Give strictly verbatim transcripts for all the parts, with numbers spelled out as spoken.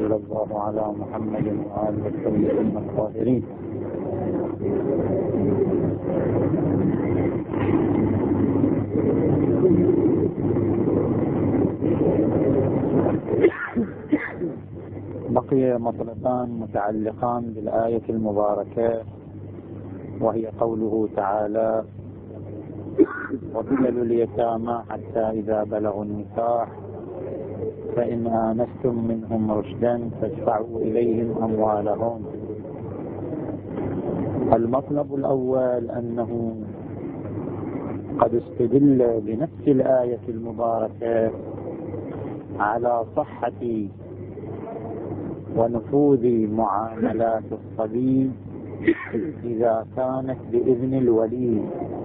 وصلى الله على محمد وآله الطيبين الطاهرين. بقي مطلبان متعلقان بالآية المباركة، وهي قوله تعالى: وابتلوا اليتامى حتى إذا بلغوا النكاح فإن آنستم منهم رشدا فادفعوا إليهم أموالهم. المطلب الأول أنه قد استدل بنفس الآية المباركة على صحة ونفوذ معاملات الصبي إذا كانت بإذن الولي.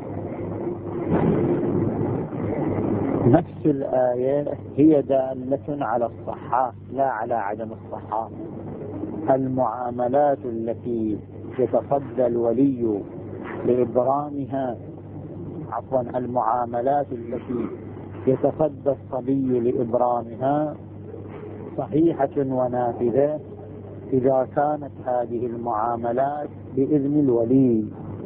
نفس الآية هي دالة على الصحة لا على عدم الصحة. المعاملات التي يتصدى الولي لإبرامها عفوا المعاملات التي يتصدى الصبي لإبرامها صحيحة ونافذة إذا كانت هذه المعاملات بإذن الولي.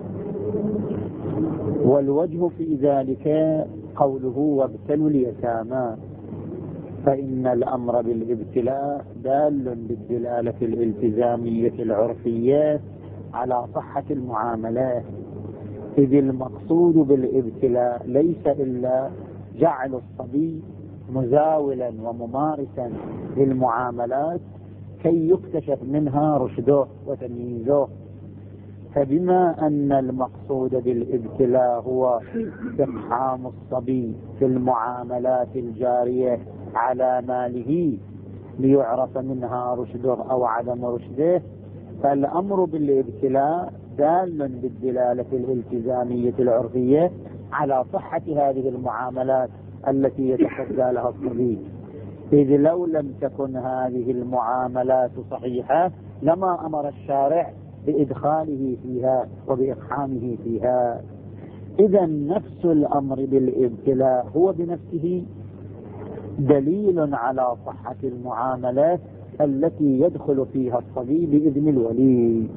والوجه في ذلك قوله: وابتلوا اليتامى، فإن الأمر بالابتلاء دال بالدلالة الالتزامية العرفية على صحة المعاملات، إذ المقصود بالابتلاء ليس إلا جعل الصبي مزاولا وممارسا للمعاملات كي يكتشف منها رشده وتمييزه. فبما أن المقصود بالابتلاء هو إقحام الصبي في المعاملات الجارية على ماله ليعرف منها رشده أو عدم رشده، فالأمر بالابتلاء دال بالدلالة الالتزامية العرفية على صحة هذه المعاملات التي يتصدى لها الصبي، إذ لو لم تكن هذه المعاملات صحيحة لما أمر الشارع بإدخاله فيها وبإقحامه فيها. إذا نفس الأمر بالابتلاء هو بنفسه دليل على صحة المعاملات التي يدخل فيها الصبي بإذن الولي.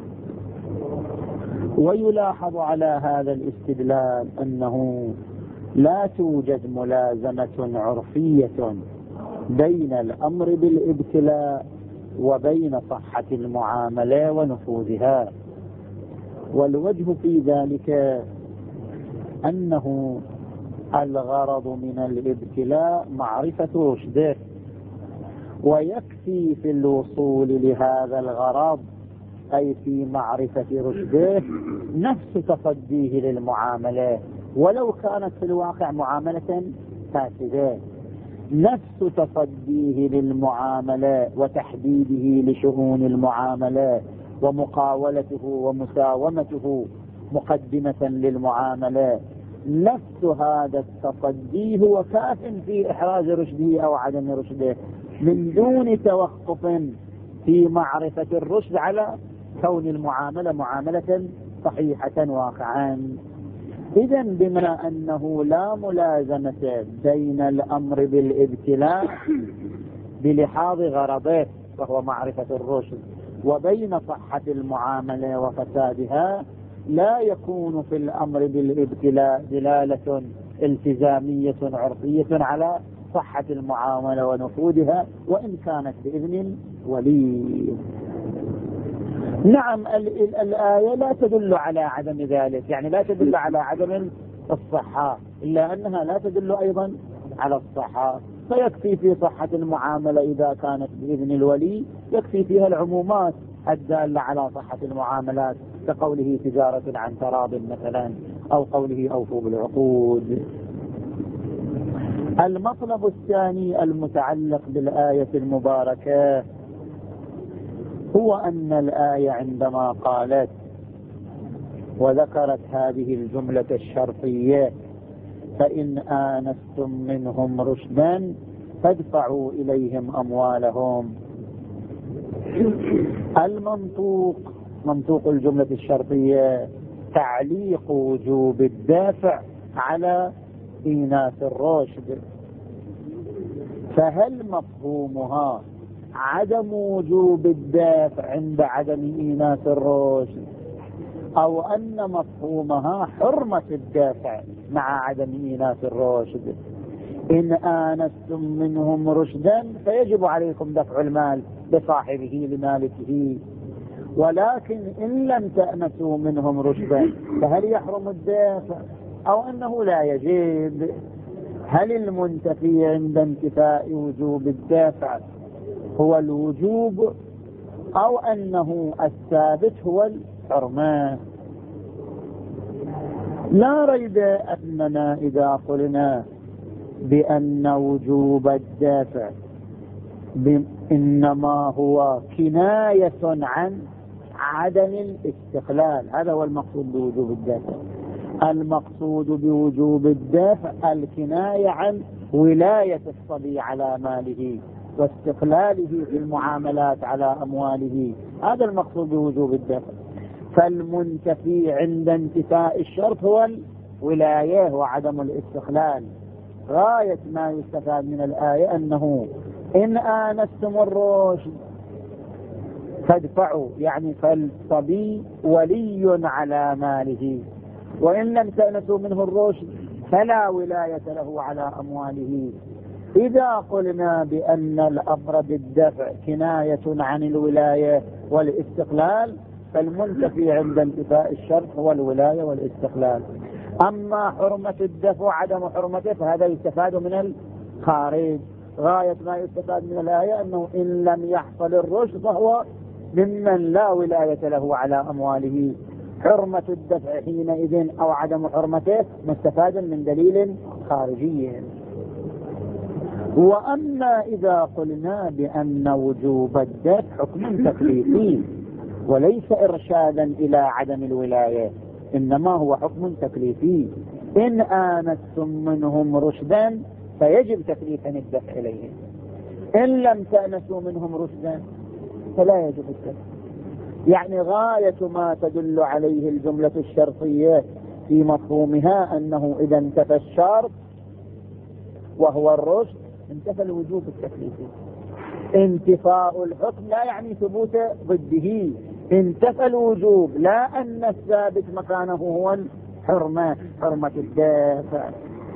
ويلاحظ على هذا الاستدلال أنه لا توجد ملازمة عرفية بين الأمر بالابتلاء وبين صحة المعاملة ونفوذها. والوجه في ذلك أنه الغرض من الابتلاء معرفة رشده، ويكفي في الوصول لهذا الغرض أي في معرفة رشده نفس تصديه للمعاملة ولو كانت في الواقع معاملة فاسدة، نفس تصديه للمعاملة وتحديده لشؤون المعاملة ومقاولته ومساومته مقدمة للمعاملة، نفس هذا التصدي هو كاف في إحراز رشده أو عدم رشده من دون توقف في معرفة الرشد على كون المعاملة معاملة صحيحة واقعا. إذن بما أنه لا ملازمة بين الأمر بالابتلاء بلحاظ غرضه وهو معرفة الرشد وبين صحة المعاملة وفسادها، لا يكون في الأمر بالابتلاء دلالة التزامية عرفية على صحة المعاملة ونفوذها وإن كانت بإذن ولي. نعم الآية لا تدل على عدم ذلك، يعني لا تدل على عدم الصحة، إلا أنها لا تدل أيضا على الصحة، فيكفي في صحة المعاملة إذا كانت بإذن الولي يكفي فيها العمومات الدالة على صحة المعاملات كقوله تجارة عن تراض مثلا أو قوله أوفوا بالعقود. المطلب الثاني المتعلق بالآية المباركة هو أن الآية عندما قالت وذكرت هذه الجملة الشرطية فإن آنستم منهم رشدا فادفعوا إليهم أموالهم، المنطوق منطوق الجملة الشرطية تعليق وجوب الدافع على إيناس الرشد، فهل مفهومها عدم وجوب الدافع عند عدم إيناس الرشد، أو أن مفهومها حرمة الدافع مع عدم إيناس الرشد. إن آنستم منهم رشدا فيجب عليكم دفع المال بصاحبه لمالكه، ولكن إن لم تأنسوا منهم رشدا فهل يحرم الدافع أو أنه لا يجب؟ هل المنتفي عند انتفاء وجوب الدافع هو الوجوب أو أنه الثابت هو الحرمة؟ لا ريب أننا إذا قلنا بأن وجوب الدافع إنما هو كناية عن عدم الاستقلال، هذا هو المقصود بوجوب الدافع. المقصود بوجوب الدافع الكناية عن ولاية الصبي على ماله واستقلاله في المعاملات على أمواله، هذا المقصود بوجوب الدافع. فالمنتفي عند انتفاء الشرط هو الولاية وعدم الاستقلال. غاية ما يستفاد من الآية أنه إن آنستم الرشد فادفعوا، يعني فالصبي ولي على ماله، وإن لم تأنسوا منه الرشد فلا ولاية له على أمواله. إذا قلنا بأن الأمر بالدفع كناية عن الولاية والاستقلال فالمنتفي عند انتفاء الشرط هو الولاية والاستقلال. أما حرمة الدفع وعدم حرمته فهذا يستفاد من الخارج. غاية ما يستفاد من الآية أنه إن لم يحصل الرشد فهو ممن لا ولاية له على أمواله. حرمة الدفع حينئذ أو عدم حرمته مستفاد من دليل خارجي. وأما إذا قلنا بأن وجوب الدفع حكم تكليفي وليس إرشادا إلى عدم الولاية، إنما هو حكم تكليفي، إن آنستم منهم رشدا فيجب تكليفا الدفع إليهم، إن لم تأنسوا منهم رشدا فلا يجب الدفع. يعني غاية ما تدل عليه الجملة الشرطية في مفهومها أنه إذا انتفى الشرط وهو الرشد انتفى الوجوب التكليفي. انتفاء الحكم لا يعني ثبوت ضده، انتفى الوجوب، لا أن الثابت مكانه هو الحرمة، حرمة الدافع.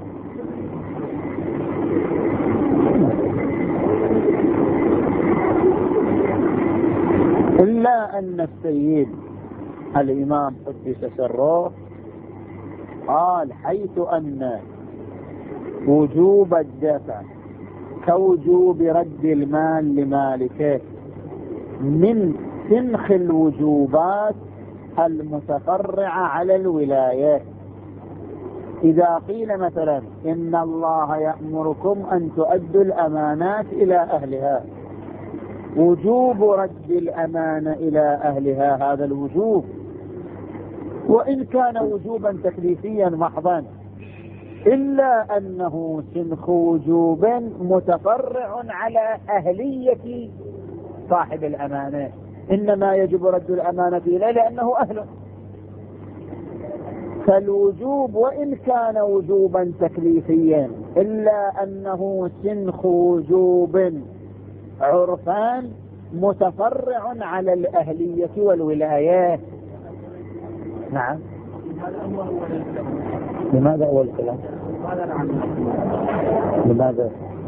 إلا أن السيد الإمام قدس سره قال حيث أن وجوب الدفع كوجوب رد المال لمالكه من سنخ الوجوبات المتفرعة على الولاية. إذا قيل مثلا إن الله يأمركم أن تؤدوا الأمانات إلى أهلها، وجوب رد الأمانة إلى أهلها هذا الوجوب، وإن كان وجوبا تكليفيا محضا، إلا أنه سنخ وجوب متفرع على أهلية صاحب الأمانة، إنما يجب رد الأمانة إليه لأنه أهله. فالوجوب وإن كان وجوبا تكليفيا إلا أنه سنخ وجوب عرفان متفرع على الأهلية والولايات. نعم. لماذا أول كلام؟ لماذا؟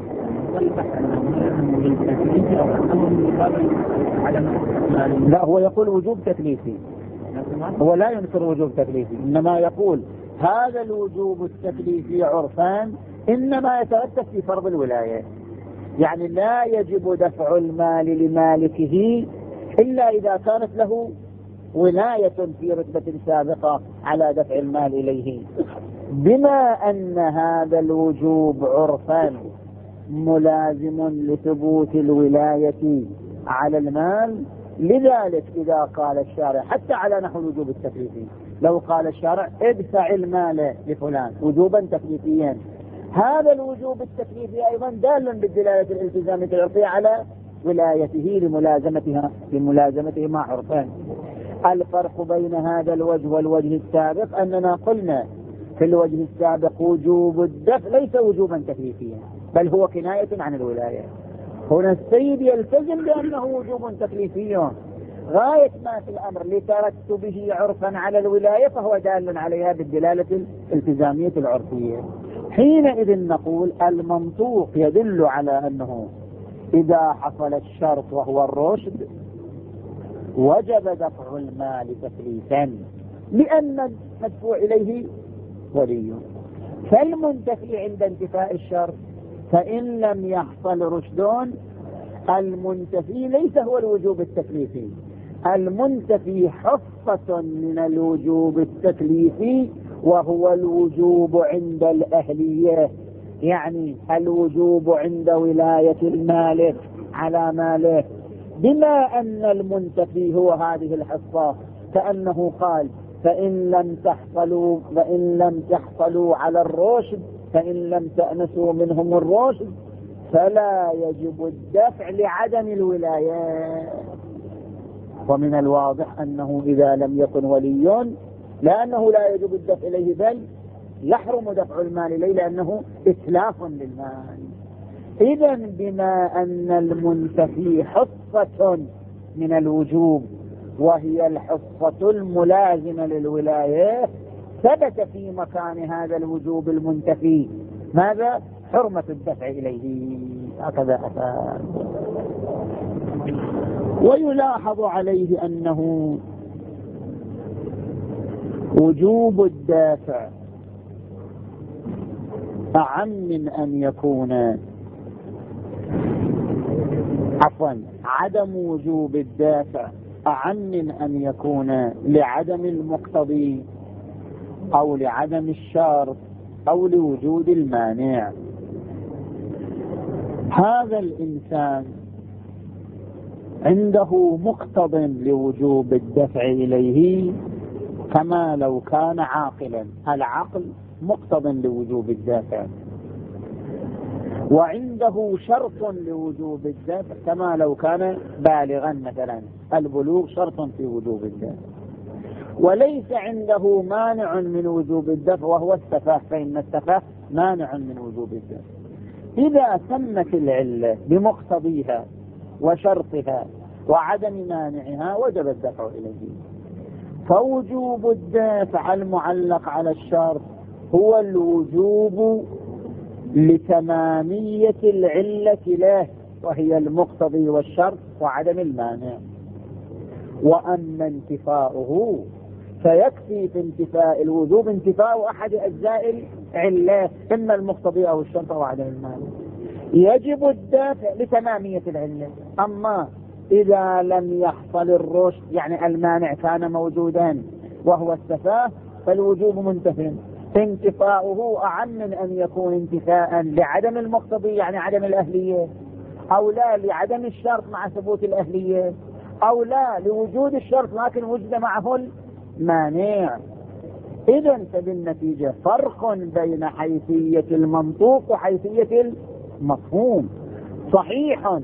لا، هو يقول وجوب تكليفي، هو لا ينكر وجوب تكليفي، إنما يقول هذا الوجوب التكليفي عرفان إنما يترتب في فرض الولاية، يعني لا يجب دفع المال لمالكه إلا إذا كانت له ولاية في رتبة سابقة على دفع المال إليه. بما أن هذا الوجوب عرفان ملازم لثبوت الولاية على المال، لذلك إذا قال الشارع حتى على نحو الوجوب التكليفي، لو قال الشارع ادفع المال لفلان وجوبا تكليفيا، هذا الوجوب التكليفي أيضا دال بالدلالة الالتزامية العرفية على ولايته لملازمتها لملازمته مع عرفان. الفرق بين هذا الوجه والوجه السابق أننا قلنا في الوجه السابق وجوب الدفع ليس وجوبا تكليفيا بل هو كناية عن الولاية، هنا السيد يلتزم بأنه وجوب تكليفي غاية ما في الأمر لترتبه عرفا على الولاية فهو دال عليها بالدلالة الالتزامية العرفية. حينئذ نقول المنطوق يدل على أنه إذا حصل الشرط وهو الرشد وجب دفع المال تكليفا لأن المدفوع إليه ولي. فالمنتفي عند انتفاء الشرط فإن لم يحصل رشد المنتفي ليس هو الوجوب التكليفي، المنتفي حصة من الوجوب التكليفي وهو الوجوب عند الأهلية، يعني الوجوب عند ولاية المالك على ماله، بما أن المنتفي هو هذه الحصة، كأنه قال فإن لم تحصلوا فإن لم تحصلوا على الرشد فإن لم تأنسوا منهم الرشد فلا يجب الدفع لعدم الولاية. ومن الواضح أنه إذا لم يكن ولي لأنه لا يجب الدفع إليه بل يحرم دفع المال إليه لأنه إتلاف للمال. إذن بما أن المنتفي حصة من الوجوب وهي الحصة الملازمة للولاية ثبت في مكان هذا الوجوب المنتفي ماذا؟ حرمة الدفع إليه. هكذا أفعل. ويلاحظ عليه أنه وجوب الدافع أعم من أن يكون عفوا عدم وجوب الدافع أعم من أن يكون لعدم المقتضي أو لعدم الشرط أو لوجود المانع. هذا الإنسان عنده مقتض لوجوب الدفع إليه كما لو كان عاقلا، العقل مقتض لوجوب الدافع، وعنده شرط لوجوب الدفع كما لو كان بالغا، مثلا البلوغ شرط في وجوب الدفع، وليس عنده مانع من وجوب الدفع وهو السفاه، فإن السفاه مانع من وجوب الدفع. إذا تمت العلة بمقتضيها وشرطها وعدم مانعها وجب الدفع إليه. فوجوب الدافع المعلق على الشرط هو الوجوب لتمامية العلة له وهي المقتضي والشرط وعدم المانع. وأما انتفاؤه فيكفي في انتفاء الوجوب انتفاء أحد أجزاء العلة إما المقتضي أو الشرط أو عدم المانع. يجب الدافع لتمامية العلة. أما إذا لم يحصل الرشد يعني المانع كان موجودا وهو السفاه فالوجوب منتفٍ، انتفاؤه أعم من أن يكون انتفاء لعدم المقتضي يعني عدم الأهلية، أو لا لعدم الشرط مع ثبوت الأهلية، أو لا لوجود الشرط لكن وجد معه المانع. إذن فبالنتيجة فرق بين حيثية المنطوق وحيثية المفهوم. صحيح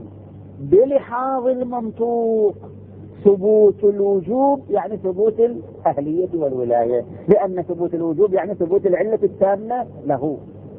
بلحاظ المنطوق ثبوت الوجوب يعني ثبوت الأهلية والولاية، لأن ثبوت الوجوب يعني ثبوت العلة التامة له.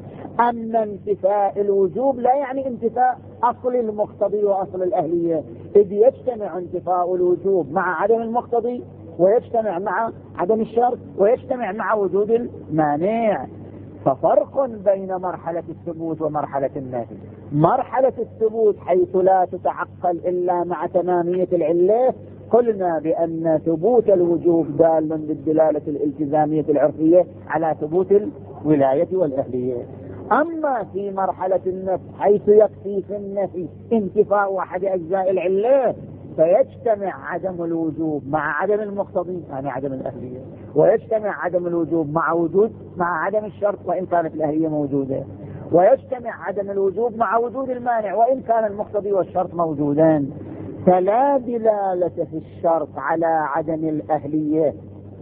أما انتفاء الوجوب لا يعني انتفاء أصل المقتضي وأصل الأهلية، إذ يجتمع انتفاء الوجوب مع عدم المقتضي ويجتمع مع عدم الشرط ويجتمع مع وجود المانع. ففرق بين مرحلة الثبوت ومرحلة النفي. مرحلة الثبوت حيث لا تتعقل إلا مع تمامية العلة قلنا بأن ثبوت الوجوب دال بالدلالة الالتزامية العرفية على ثبوت الولاية والأهلية. أما في مرحلة النفي حيث يكفي في النفي انتفاء أحد أجزاء العلة فيجتمع عدم الوجوب مع عدم المقتضي يعني عدم الأهلية، ويجتمع عدم الوجوب مع وجود مع عدم الشرط وإن كانت الأهلية موجودة، ويجتمع عدم الوجوب مع وجود المانع وإن كان المقتضي والشرط موجودان. فلا دلالة في الشرط على عدم الأهلية،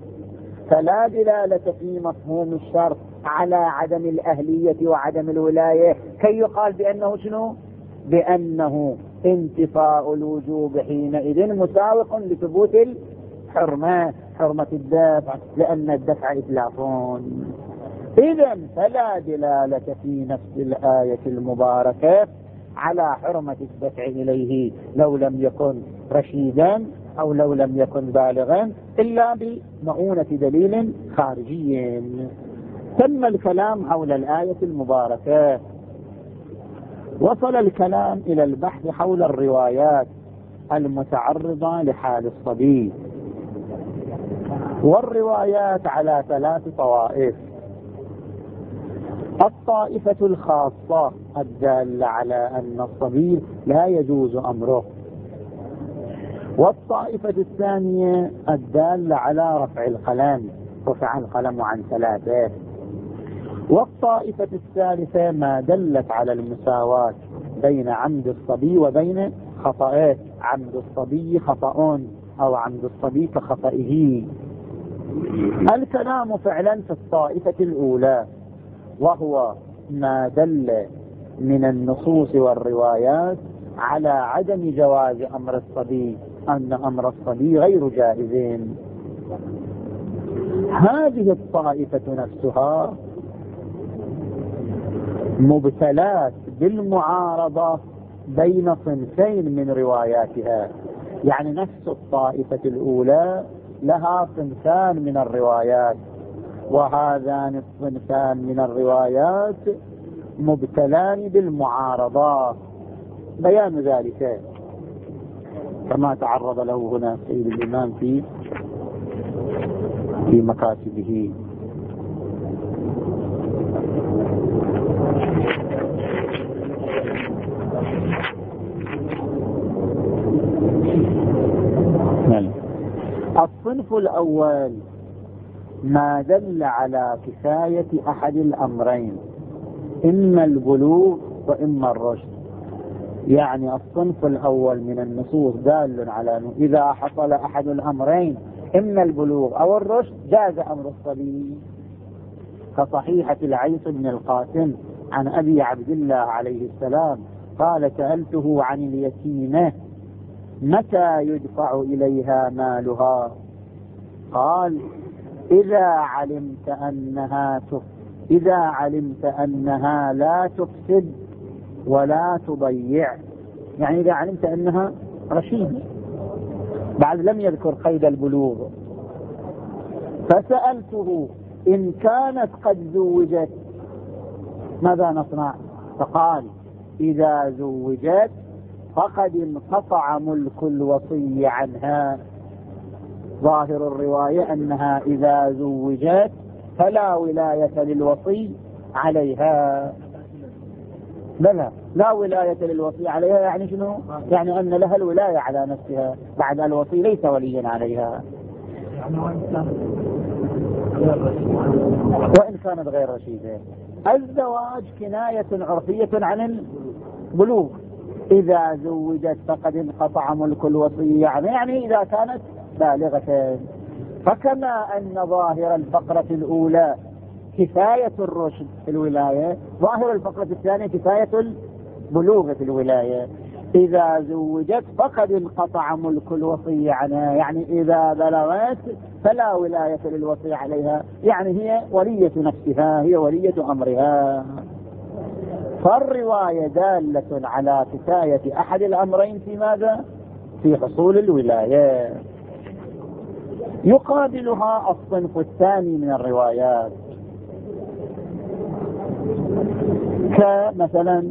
فلا دلالة في مفهوم الشرط على عدم الأهلية وعدم الولاية كي يقال بأنه شنو؟ بأنه انتفاء الوجوب حينئذ مساوق لثبوت الحرمة، حرمة الدفع، لأن الدفع إتلافون. إذن فلا دلالة في نفس الآية المباركة على حرمة الدفع إليه لو لم يكن رشيدا أو لو لم يكن بالغا إلا بمؤونة دليل خارجي. تم الكلام حول الآية المباركة. وصل الكلام إلى البحث حول الروايات المتعرضة لحال الصبي، والروايات على ثلاث طوائف: الطائفة الخاصة الدالة على أن الصبي لا يجوز أمره، والطائفة الثانية الدالة على رفع القلم، رفع القلم عن ثلاثة، والطائفة الثالثة ما دلت على المساواة بين عمد الصبي وبين خطأه، عمد الصبي خطأ أو عمد الصبي كخطئه. الكلام فعلا في الطائفة الأولى، وهو ما دل من النصوص والروايات على عدم جواز أمر الصبي، أن أمر الصبي غير جائز. هذه الطائفة نفسها مبتلات بالمعارضة بين صنفين من رواياتها، يعني نفس الطائفة الأولى لها صنفان من الروايات، وهذان الصنفان من الروايات مبتلان بالمعارضة. بيان ذلك كما تعرض له هنا سيد الإمام في في مكاتبه. الصنف الأول ما دل على كفاية أحد الأمرين، إما البلوغ وإما الرشد. يعني الصنف الأول من النصوص دال على أنه إذا حصل أحد الأمرين إما البلوغ أو الرشد جاز أمر الصبي، كصحيحة العيس بن القاسم عن أبي عبد الله عليه السلام قال: سألته عن اليتيمة متى يدفع إليها مالها؟ قال: إذا علمت أنها تف... إذا علمت أنها لا تفسد ولا تضيع، يعني إذا علمت أنها رشيدة. بعد لم يذكر قيد البلوغ. فسألته: إن كانت قد زوجت ماذا نصنع؟ فقال: إذا زوجت فقد انقطع ملك الوصي عنها. ظاهر الرواية أنها إذا زوجت فلا ولاية للوصي عليها. بلى لا ولاية للوصي عليها، يعني شنو؟ يعني أن لها الولاية على نفسها، بعد الوصي ليس وليا عليها وإن كانت غير رشيدة. الزواج كناية عرفية عن البلوغ. إذا زوجت فقد انقطع ملك الوصي، يعني إذا كانت بالغة. فكما أن ظاهر الفقرة الأولى كفاية الرشد في الولاية، ظاهر الفقرة الثانية كفاية البلوغ في الولاية. إذا زوجت فقد انقطع ملك الوصي عنها، يعني إذا بلغت فلا ولاية للوصي عليها، يعني هي ولية نفسها، هي ولية أمرها. فالرواية دالة على كفاية أحد الأمرين في ماذا؟ في حصول الولاية. يقابلها الصنف الثاني من الروايات، كمثلا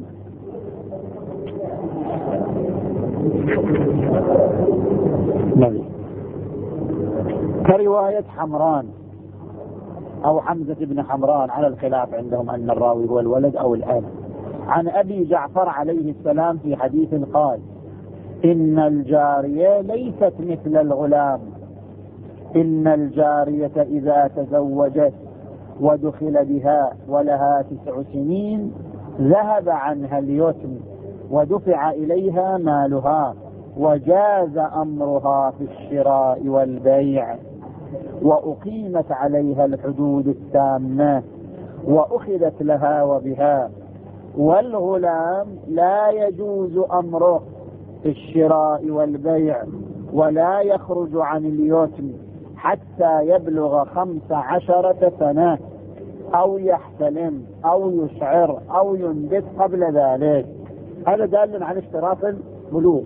كرواية حمران أو حمزة بن حمران، على الخلاف عندهم أن الراوي هو الولد أو الأب، عن أبي جعفر عليه السلام في حديث قال: إن الجارية ليست مثل الغلام، إن الجارية إذا تزوجت ودخل بها ولها تسع سنين ذهب عنها اليتم ودفع إليها مالها وجاز أمرها في الشراء والبيع وأقيمت عليها الحدود التامة وأخذت لها وبها، والغلام لا يجوز أمره في الشراء والبيع ولا يخرج عن اليتم حتى يبلغ خمس عشرة سنة أو يحتلم أو يشعر أو ينبت قبل ذلك. هذا دال على اشتراط البلوغ.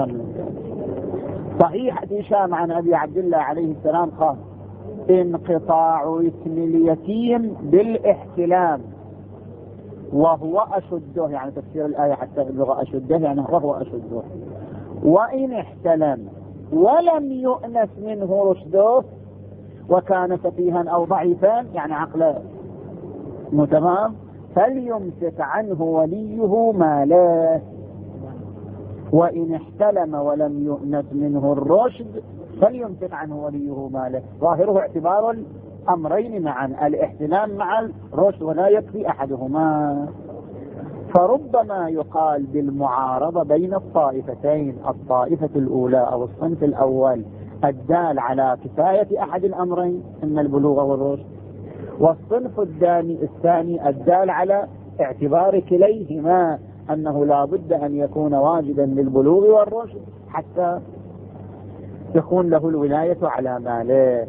صحيح هشام عن أبي عبد الله عليه السلام قال انقطاع اسم اليتيم بالاحتلام وهو أشده، يعني تفسير الآية حتى اللغة أشده يعني وهو أشده، وإن احتلم ولم يؤنس منه رشده وكان سفيها أو ضعيفا يعني عقله متمام فليمسك عنه وليه ماله. وإن احتلم ولم يؤنس منه الرشد فليمسك عنه وليه ماله. ظاهره اعتبار الأمرين معا، الاحتلام مع الرشد ولا يكفي أحدهما. فربما يقال بالمعارضة بين الطائفتين، الطائفة الأولى أو الصنف الأول الدال على كفاية أحد الأمرين إن البلوغ والرشد، والصنف الثاني الثاني الدال على اعتبار كليهما أنه لا بد أن يكون واجدا للبلوغ والرشد حتى تكون له الولاية على ماله.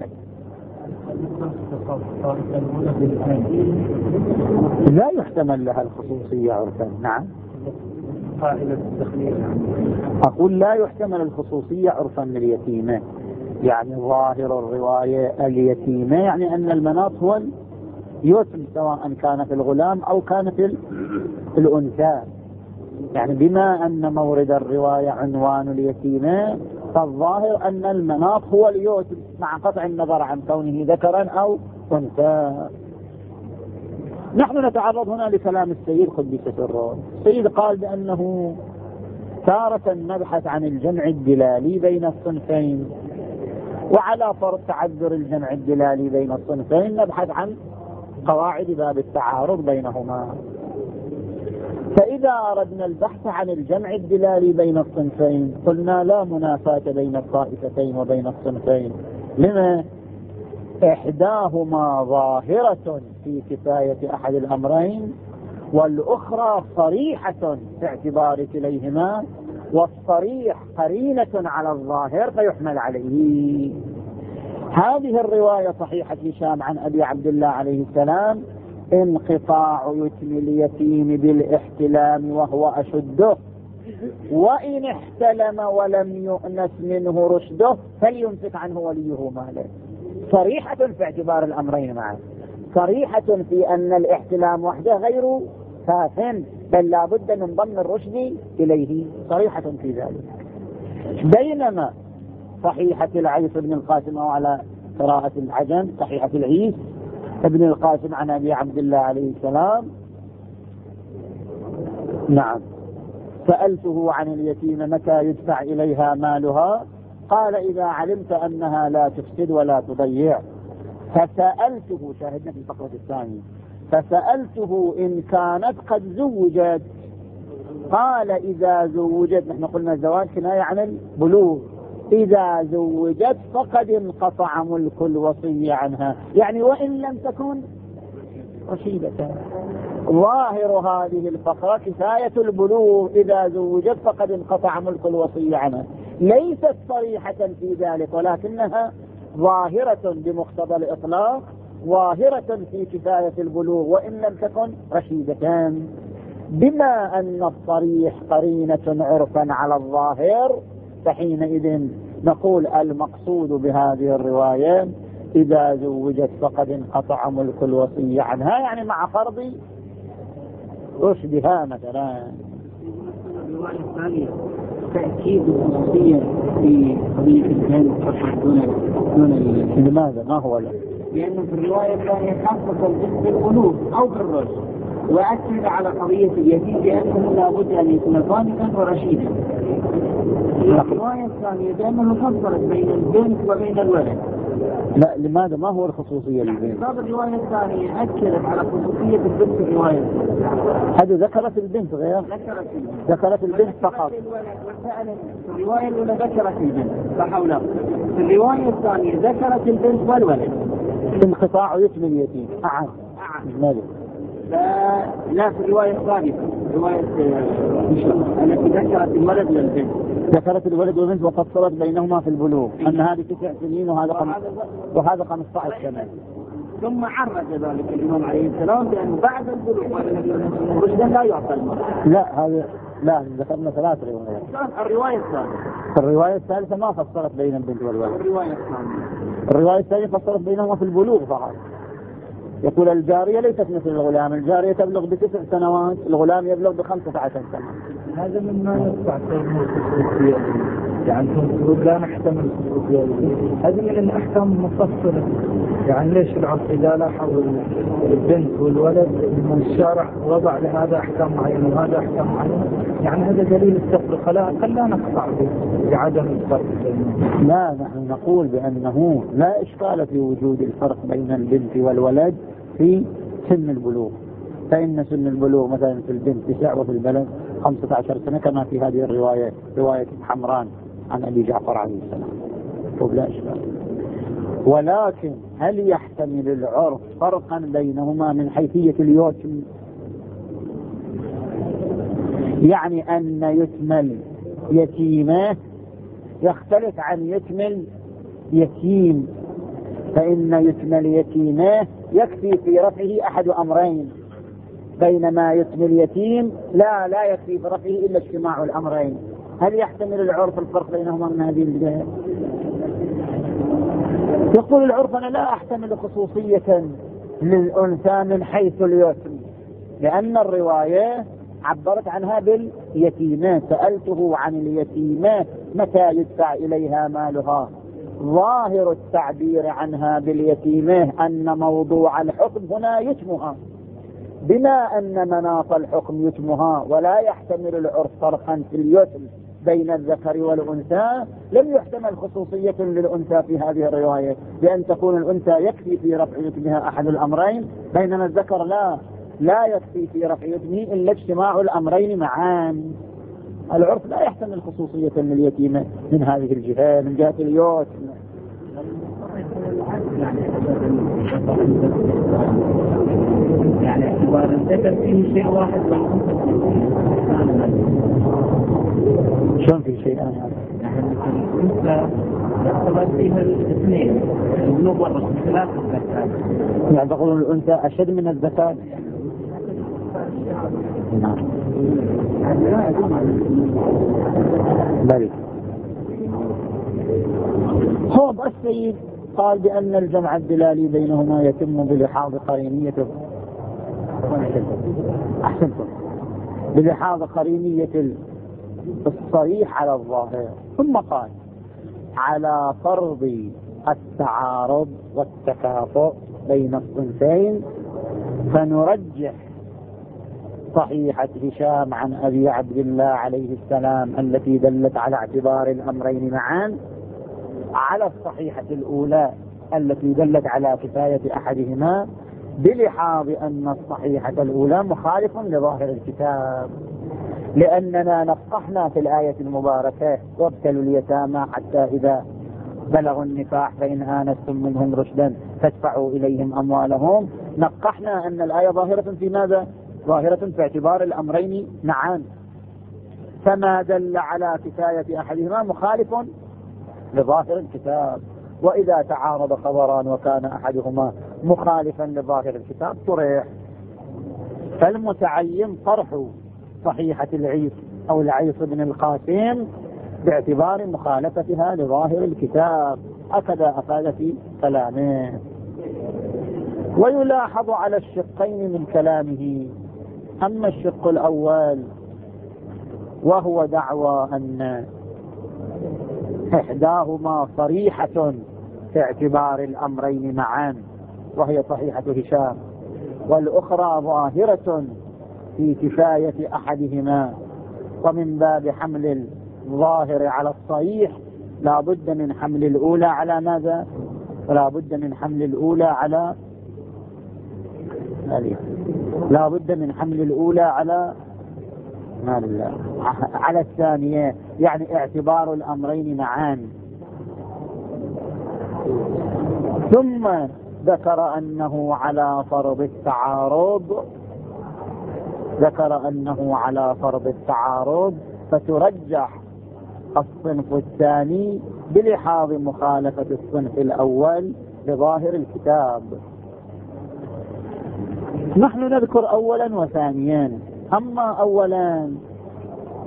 لا يحتمل لها الخصوصية عرفا. نعم أقول لا يحتمل الخصوصية عرفا لليتيمة، يعني ظاهر الرواية اليتيمة يعني أن المناط هو يتم سواء كان في الغلام أو كان في الأنثى، يعني بما أن مورد الرواية عنوان اليتيمة فالظاهر أن المناط هو اليتم مع قطع النظر عن كونه ذكرا أو أنثى. نحن نتعرض هنا لكلام السيد قدس سره. السيد قال بأنه تارة نبحث عن الجمع الدلالي بين الصنفين، وعلى فرض تعذر الجمع الدلالي بين الصنفين نبحث عن قواعد باب التعارض بينهما. فإذا أردنا البحث عن الجمع الدلالي بين الصنفين قلنا لا منافاة بين الطائفتين وبين الصنفين. لما؟ إحداهما ظاهرة في كفاية أحد الأمرين والأخرى صريحة في اعتبار كليهما، والصريح قرينة على الظاهر فيحمل عليه. هذه الرواية صحيحة هشام عن أبي عبد الله عليه السلام انقطاع يتم اليتيم بالاحتلام وهو أشده، وإن احتلم ولم يؤنس منه رشده فليمسك عنه وليه ماله. صريحة في اعتبار الأمرين معا، صريحة في أن الاحتلام وحده غير كاف بل لا بد من ضم الرشد إليه، صريحة في ذلك. بينما صحيحة العيس بن القاسم أو على قراءة العجم صحيحة العيس ابن القاسم عن أبي عبد الله عليه السلام نعم سألته عن اليتيم متى يدفع إليها مالها قال إذا علمت أنها لا تفسد ولا تضيع. فسألته، شاهدنا في الفقرة الثانية، فسألته إن كانت قد زوجت قال إذا زوجت، نحن قلنا الزواج كناية عن البلوغ، إذا زوجت فقد انقطع ملك الوصي عنها، يعني وإن لم تكن رشيدة. ظاهر هذه الفقرة كفاية البلوغ، إذا زوجت فقد انقطع ملك الوصي عنها، ليست صريحة في ذلك ولكنها ظاهرة بمقتضى الإطلاق، ظاهرة في كفاية البلوغ وإن لم تكن رشيدة. بما أن الصريح قرينة عرفا على الظاهر فحينئذ نقول المقصود بهذه الرواية إذا زوجت فقد انقطع ملك الوصي عنها، يعني مع فرض رشدها مثلا. الرواية الثانية تأكيد الوصية في قضية الجهل دون دون لماذا؟ ما هو له؟ لأنه في الرواية الثانية خصص الجنس بالبلوغ أو بالرشد، وأكد على قضية اليتيم بأنه لا بد أن يكون ضابطا ورشيدا. الرواية الثانية بأنه فصلت بين البنت وبين الولد. لا لماذا؟ ما هو الخصوصية للبنت؟ باب الرواية الثانية أكدت على خصوصية البنت في الرواية. هذا ذكرت البنت غير؟ ذكرت البنت. ذكرت البنت فقط. في الرواية الأولى ذكرت البنت فحولها. في الرواية الثانية ذكرت البنت والولد. انقطاع يتم اليتيم. أعم. أعم. لا لا في الرواية الثالثة رواية التي ذكرت الولد والبنت، ذكرت الولد والبنت وفصلت بينهما في البلوغ أن هذه تسع سنين وهذا خمس وهذا خمسة عشر سنة. ثم عرج ذلك الإمام عليه السلام بأن بعد البلوغ الرشد لا يعطى المرأة. لا هذا لا ذكرنا ثلاث روايات. الرواية الثالثة الرواية الثالثة ما فصلت بين البنت والولد. الرواية الثانية الرواية الثانية فصلت بينهما في البلوغ فقط. يقول الجارية ليست مثل الغلام، الجارية تبلغ بتسع سنوات، الغلام يبلغ بخمسة عشر سنة. هذا مما يدفع الخصوصية، يعني تقول لا نحتمل الخصوصية، هذه من الأحكام المفصلة. يعني ليش العرف إذا لاحظوا البنت والولد من الشارع وضع لهذا أحكام معينة وهذا أحكام معينة، يعني هذا دليل التفرقة، لا لا نقطع بعدم الفرق بينهم. لا نحن نقول بأنه لا إشكال في وجود الفرق بين البنت والولد في سن البلوغ، فإن سن البلوغ مثلا في البنت تسع وفي البلد خمسة عشر سنة كما في هذه الرواية، رواية حمران عن أبي جعفر عليه السلام. طب لا إشكال، ولكن هل يحتمل العرف فرقا بينهما من حيثية اليتم؟ يعني أن يتم يتيمه يختلف عن يتم يتيم، فإن يتم اليتيمه يكفي في رفعه أحد أمرين، بينما يتم اليتيم لا لا يكفي في رفعه إلا اجتماع الأمرين. هل يحتمل العرف الفرق بينهما من هذه الجهة؟ يقول العرف أنا لا أحتمل خصوصية للأنثى من حيث اليتم، لأن الرواية عبرت عنها باليتيمة، سألته عن اليتيمة متى يدفع إليها مالها. ظاهر التعبير عنها باليتيمة أن موضوع الحكم هنا يتمها، بما أن مناط الحكم يتمها ولا يحتمل العرف فرقا في اليتم بين الذكر والأنثى، لم يحتمل خصوصية للأنثى في هذه الرواية بأن تكون الأنثى يكفي في رفع يتمها أحد الأمرين، بينما الذكر لا لا يكفي في رفع يتمه إلا اجتماع الأمرين معا. العرف لا يحتمل خصوصية لليتيمة من هذه الجهة، من جهة اليتم. يعني اعتبار الذكر فيه شيء واحد شلون في شيء آخر؟ يعني الأنثى يعتبر فيها الاثنين البلوغ والرشد ثلاث الذكر، يعني تقولون الأنثى أشد من الذكر؟ نعم بل هو السيد قال بأن الجمع الدلالي بينهما يتم بلحاظ قرينية أحسنتم بلحاظ قرينية الصريح على الظاهر، ثم قال على فرض التعارض والتكافؤ بين الصنفين فنرجح صحيحة هشام عن أبي عبد الله عليه السلام التي دلت على اعتبار الأمرين معا على الصحيحة الأولى التي دلت على كفاية أحدهما، بلحاظ أن الصحيحة الأولى مخالف لظاهر الكتاب، لأننا نقحنا في الآية المباركة وابتلوا اليتامى حتى إذا بلغوا النكاح فإن آنستم منهم رشدا فادفعوا إليهم أموالهم. نقحنا أن الآية ظاهرة في ماذا؟ ظاهرة في اعتبار الأمرين معا، فما دل على كفاية أحدهما مخالف لظاهر الكتاب، وإذا تعارض خبران وكان أحدهما مخالفا لظاهر الكتاب طرح. فالمتعين طرح صحيحة العيس أو العيس بن القاسم باعتبار مخالفتها لظاهر الكتاب، هكذا أفاد في كلامه. ويلاحظ على الشقين من كلامه، أما الشق الأول وهو دعوى أن إحداهما صريحة في اعتبار الأمرين معا وهي صحيحة هشام، والأخرى ظاهرة في كفاية أحدهما، ومن باب حمل الظاهر على الصريح لا بد من حمل الأولى على ماذا؟ لا بد من حمل الأولى على لا بد من حمل الأولى على على الثانية، يعني اعتبار الأمرين معا. ثم ذكر أنه على فرض التعارض ذكر أنه على فرض التعارض فترجح الصنف الثاني بلحاظ مخالفة الصنف الأول لظاهر الكتاب. نحن نذكر أولا وثانيا. أما أولا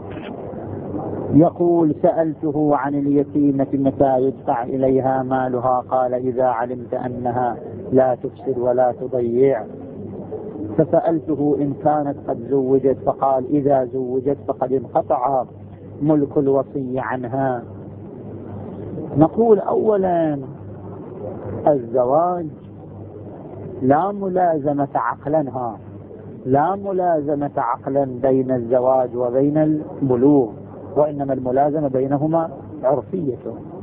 يقول سألته عن اليتيمة متى يدفع إليها مالها، قال إذا علمت أنها لا تفسد ولا تضيع. فسألته إن كانت قد زوجت، فقال إذا زوجت فقد انقطع ملك الوصي عنها. نقول أولا الزواج لا ملازمة عقلنها، لا ملازمة عقلا بين الزواج وبين البلوغ، وإنما الملازمة بينهما عرفية.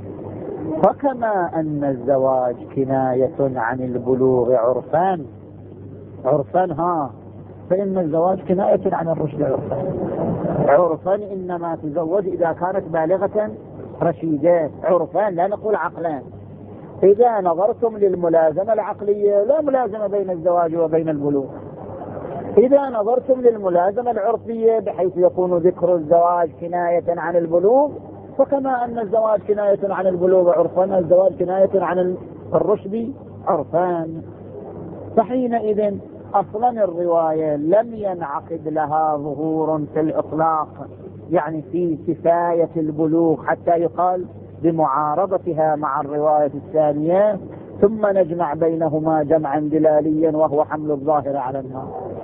فكما أن الزواج كناية عن البلوغ عرفان عرفان ها فإن الزواج كناية عن الرشد عرفان. عرفا إنما تزوج إذا كانت بالغة رشيدة، عرفان لا نقول عقلان. إذا نظرتم للملازمة العقلية لا ملازمة بين الزواج وبين البلوغ. إذا نظرتم للملازمة العرفية بحيث يكون ذكر الزواج كناية عن البلوغ، فكما أن الزواج كناية عن البلوغ عرفان، الزواج كناية عن الرشد عرفان. فحينئذ أصلا الرواية لم ينعقد لها ظهور في الإطلاق، يعني في كفاية البلوغ، حتى يقال بمعارضتها مع الرواية الثانية، ثم نجمع بينهما جمعا دلاليا وهو حمل الظاهر على النار.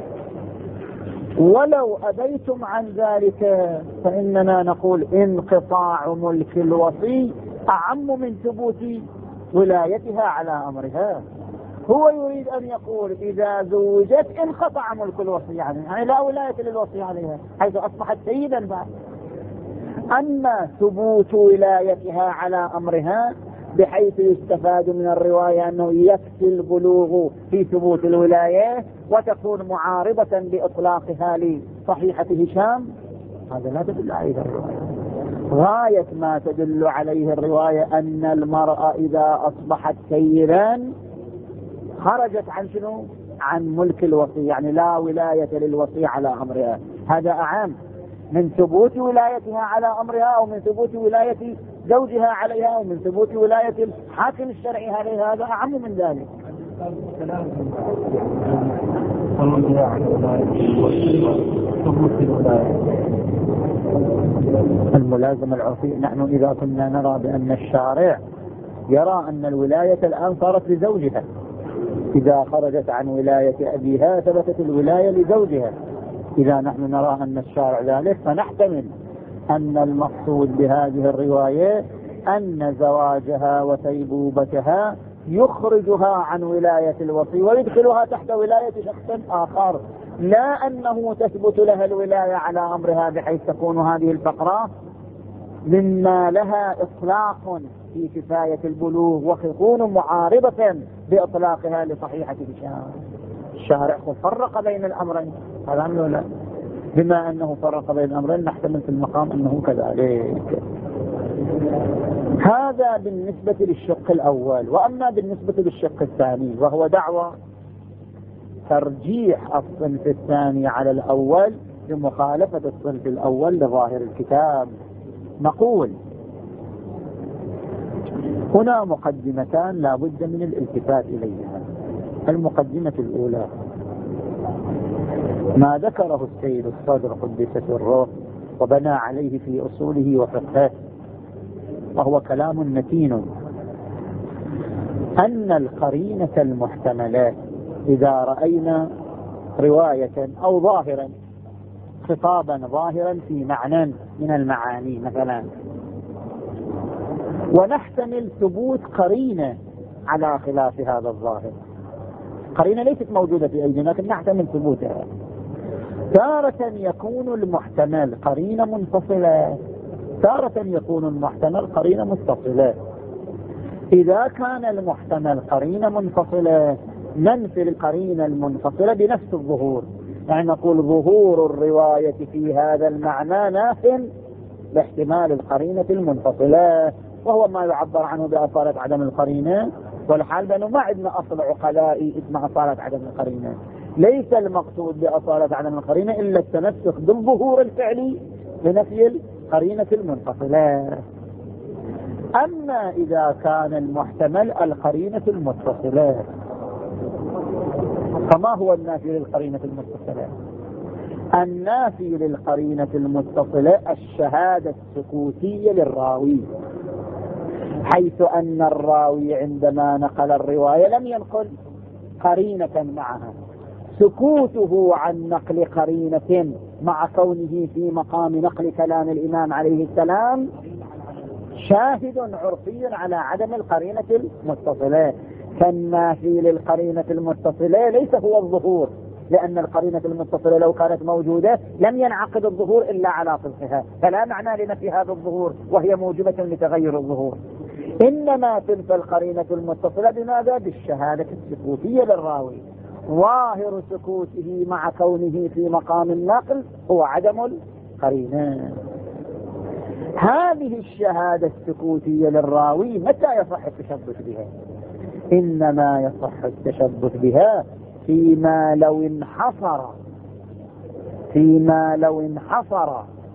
ولو أبيتم عن ذلك فإننا نقول انقطاع ملك الوصي أعم من ثبوت ولايتها على أمرها. هو يريد أن يقول إذا زوجت انقطع ملك الوصي عنها، يعني لا ولاية للوصي عليها حيث أصبحت سيدا بعد. أما ثبوت ولايتها على أمرها بحيث يستفاد من الرواية أنه يكفي البلوغ في ثبوت الولاية وتكون معارضة بإطلاقها لصحيحة هشام، هذا لا تدل عليه الرواية. غاية ما تدل عليه الرواية أن المرأة إذا أصبحت سيدا خرجت عن شنو؟ عن ملك الوصي، يعني لا ولاية للوصي على أمرها. هذا أعم من ثبوت ولايتها على أمرها، أو من ثبوت ولاية زوجها عليها، أو من ثبوت ولاية الحاكم الشرعي عليها. هذا أعم من ذلك. الملازمة العرفية، نحن إذا كنا نرى بأن الشارع يرى أن الولاية الآن صارت لزوجها، إذا خرجت عن ولاية أبيها ثبتت الولاية لزوجها، إذا نحن نرى أن الشارع ذلك فنحتمل أن المقصود بهذه الرواية أن زواجها وسيبوبتها يخرجها عن ولاية الوصي ويدخلها تحت ولاية شخص آخر، لا أنه تثبت لها الولاية على أمرها بحيث تكون هذه الفقرة مما لها إطلاق في كفاية البلوغ وتكون معارضة بإطلاقها لصحيحة هشام. الشارع فرق بين الأمرين، هذا أنه لا، بما أنه فرق بين الأمرين نحتمل في المقام أنه كذلك. هذا بالنسبة للشق الأول. وأما بالنسبة للشق الثاني وهو دعوة ترجيح الصنف الثاني على الأول بمخالفة الصنف الأول لظاهر الكتاب، نقول هنا مقدمتان لا بد من الالتفات إليها. المقدمة الأولى ما ذكره السيد الصدر قدس سره وبنى عليه في أصوله وفقهه، وهو كلام متين، أن القرينة المحتملة إذا رأينا رواية أو ظاهرا خطابا ظاهرا في معنى من المعاني مثلا، ونحتمل ثبوت قرينة على خلاف هذا الظاهر، قرينة ليست موجودة في أيدينا لكن نحتمل ثبوتها. تارة يكون المحتمل قرينة منفصلة، تارة يكون المحتمل قرينة متصلة. إذا كان المحتمل قرينة منفصلة ننفي القرينة المنفصلة بنفس الظهور، يعني نقول ظهور الرواية في هذا المعنى ناف باحتمال القرينة المنفصلة، وهو ما يعبر عنه بأصالة عدم القرينة. والحال بأنه ما عندنا أصل عقلائي اسمه أصالة عدم القرينة، ليس المقصود بأصالة عدم القرينة إلا التمسك بالظهور الفعلي لنفي القرينة المنفصلة. أما إذا كان المحتمل القرينة المتصلة، فما هو النافي للقرينة المتصلة؟ النافي للقرينة المتصلة الشهادة السكوتية للراوي، حيث أن الراوي عندما نقل الرواية لم ينقل قرينة معها، سكوته عن نقل قرينة مع كونه في مقام نقل كلام الإمام عليه السلام شاهد عرفي على عدم القرينة المتصلة. فالنافي للقرينة المتصلة ليس هو الظهور، لأن القرينة المتصلة لو كانت موجودة لم ينعقد الظهور إلا على صدقها، فلا معنى لنفي هذا الظهور وهي موجبة لتغير الظهور. إنما تنفى القرينة المتصلة بماذا؟ بالشهادة السكوتية للراوي. ظاهر سكوته مع كونه في مقام النقل هو عدم القرينة. هذه الشهادة السكوتية للراوي متى يصح التشبث بها؟ إنما يصح التشبث بها فيما لو انحصر فيما لو انحصر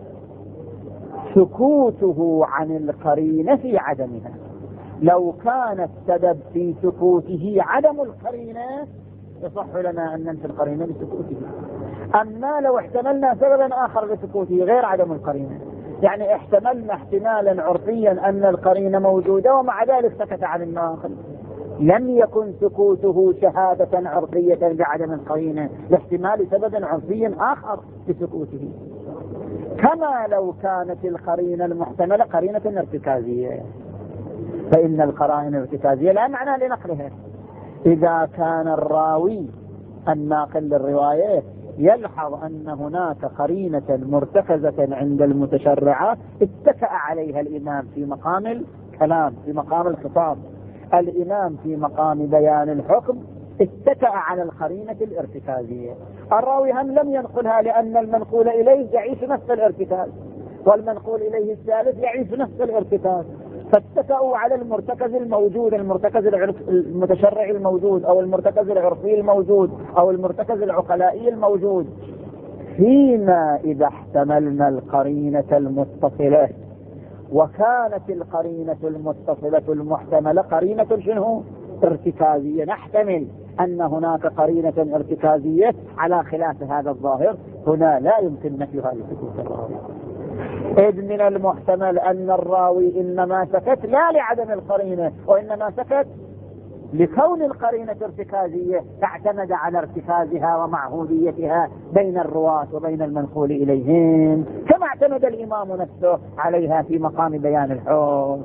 سكوته عن القرينة في عدمها. لو كان السبب في سكوته عدم القرينة يصح لنا أن ننفي القرينة لسكوته. أما لو احتملنا سببا آخر لسكوته غير عدم القرينة، يعني احتملنا احتمالا عرفيا أن القرينة موجودة ومع ذلك سكت عن الناقل، لم يكن سكوته شهادة عرفية بعدم القرينة لاحتمال سبب عرفي آخر لسكوته. كما لو كانت القرينة المحتملة قرينة ارتكازية، فإن القرائن الارتكازية لا معنى لنقلها. إذا كان الراوي الناقل للرواية يلحظ أن هناك قرينة مرتكزة عند المتشرعة اتكأ عليها الإمام في مقام الكلام، في مقام الخطاب، الإمام في مقام بيان الحكم اتكأ على القرينة الارتكازية. الراوي هم لم ينقلها لأن المنقول إليه يعيش نفس الارتكاز، والمنقول إليه الثالث يعيش نفس الارتكاز، فاتكأوا على المرتكز الموجود، المرتكز المتشرعي الموجود أو المرتكز العرفي الموجود أو المرتكز العقلائي الموجود. فيما إذا احتملنا القرينة المتصلة وكانت القرينة المتصلة المحتملة قرينة شنو؟ ارتكازية، نحتمل أن هناك قرينة ارتكازية على خلاف هذا الظاهر، هنا لا يمكن نفيها لسكوت الراوي. إذ من المحتمل أن الراوي إنما سكت لا لعدم القرينة، وإنما سكت لكون القرينة ارتكازية تعتمد على ارتكازها ومعهوديتها بين الرواة وبين المنقول إليهم، كما اعتمد الإمام نفسه عليها في مقام بيان الحكم.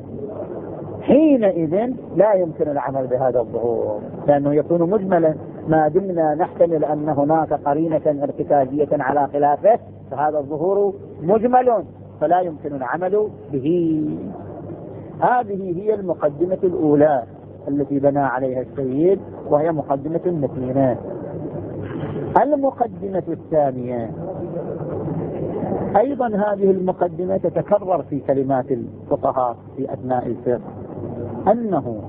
حينئذ لا يمكن العمل بهذا الظهور، لأنه يكون مجملا. ما دمنا نحتمل أن هناك قرينة ارتكازية على خلافه فهذا الظهور مجمل، فلا يمكن العمل به. هذه هي المقدمة الأولى التي بنى عليها السيد، وهي مقدمة متينة. المقدمة الثانية أيضا هذه المقدمة تتكرر في كلمات الفقهاء في أثناء الفقه، أنه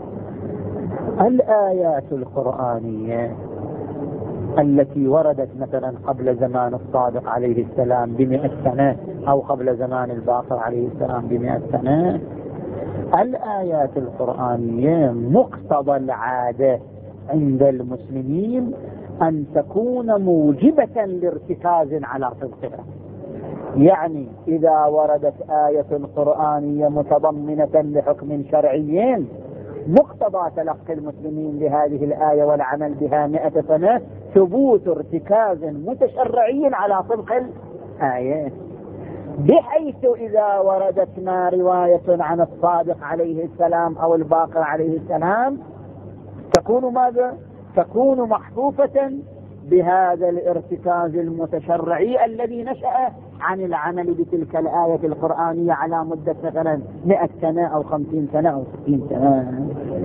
الآيات القرآنية التي وردت مثلا قبل زمان الصادق عليه السلام بمئة سنة أو قبل زمان الباقر عليه السلام بمئة سنة، الآيات القرآنية مقتضى العادة عند المسلمين أن تكون موجبة لارتكاز على صدقها. يعني إذا وردت آية قرآنية متضمنة لحكم شرعي مقتضى تلقي المسلمين لهذه الآية والعمل بها مئة سنة ثبوت ارتكاز متشرعي على صدق الآية، بحيث إذا وردتنا رواية عن الصادق عليه السلام أو الباقر عليه السلام تكون ماذا؟ تكون محفوفة بهذا الارتكاز المتشرعي الذي نشأ عن العمل بتلك الآية القرآنية على مدة مثلا مئة سنة أو خمسين سنة أو ستين سنة.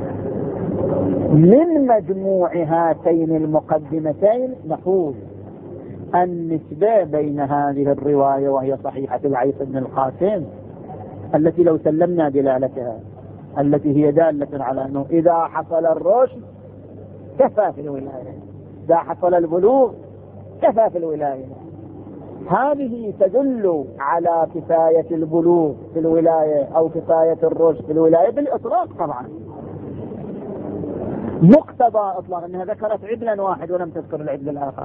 من مجموع هاتين المقدمتين نقول النسبة بين هذه الرواية وهي صحيحة العيس بن القاسم التي لو سلمنا دلالتها، التي هي دالة على أنه إذا حصل الرشد كفى في الولاية، إذا حصل البلوغ كفى في الولاية، هذه تدل على كفاية البلوغ في الولاية أو كفاية الرشد في الولاية بالإطلاق طبعا. مقتضى إطلاق أنها ذكرت عدلا واحد ولم تذكر العدل الآخر،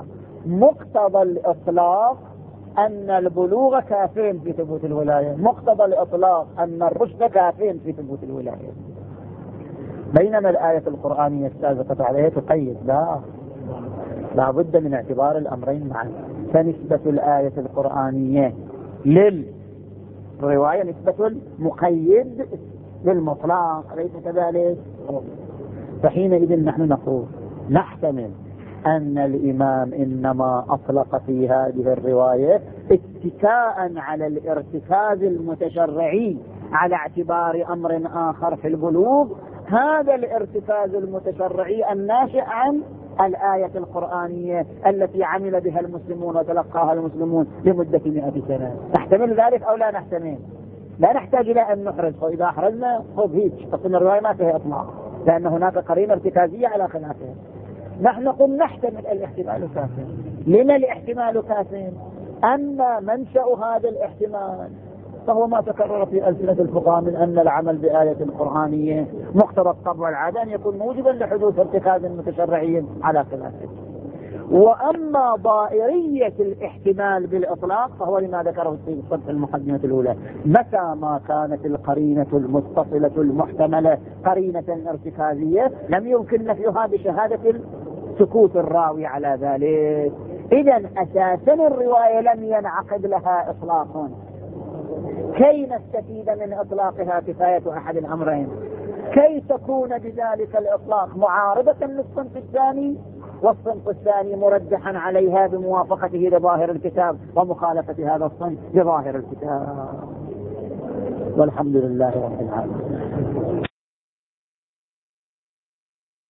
مقتضى الإطلاق أن البلوغ كافين في ثبوت الولاية، مقتضى الإطلاق أن الرشد كافين في ثبوت الولاية، بينما الآية القرآنية السابقة عليها تقيد. لا لا بد من اعتبار الأمرين معا. فنسبة الآية القرآنية للرواية نسبة المقيد للمطلق، أليس كذلك؟ فحينئذ نحن نقول نحتمل أن الإمام إنما أطلق في هذه الرواية اتكاء على الارتكاز المتشرعي على اعتبار أمر آخر في البلوغ، هذا الارتكاز المتشرعي الناشئ عن الآية القرآنية التي عمل بها المسلمون وتلقاها المسلمون لمدة مئة سنة. نحتمل ذلك أو لا نحتمل؟ لا نحتاج إلى أن نحرز، وإذا أحرزنا خذ هيك تصل الرواية ما فيها إطلاق، لأن هناك قرينة ارتكازية على خلافها. نحن نقول نحتمل الاحتمال كافٍ. لما الاحتمال كافٍ؟ أما منشأ هذا الاحتمال فهو ما تكرر في ألسنة الفقهاء من أن العمل بآية القرآنية مقتضى الطبع والعادة أن يكون موجبا لحدوث ارتكاز متشرعي على خلافه. وأما ضائرية الاحتمال بالإطلاق فهو لما ذكره في الصفحة المقدمة الأولى، متى ما كانت القرينة المتصلة المحتملة قرينة ارتكازية لم يمكن نفيها بشهادة سكوت الراوي على ذلك. إذن أساسا الرواية لم ينعقد لها إطلاق، كي نستفيد من إطلاقها كفاية أحد الأمرين، كي تكون بذلك الإطلاق معارضة للصنف الثاني، والصنف الثاني مرجحا عليها بموافقته لظاهر الكتاب ومخالفة هذا الصنف لظاهر الكتاب. والحمد لله رب العالمين.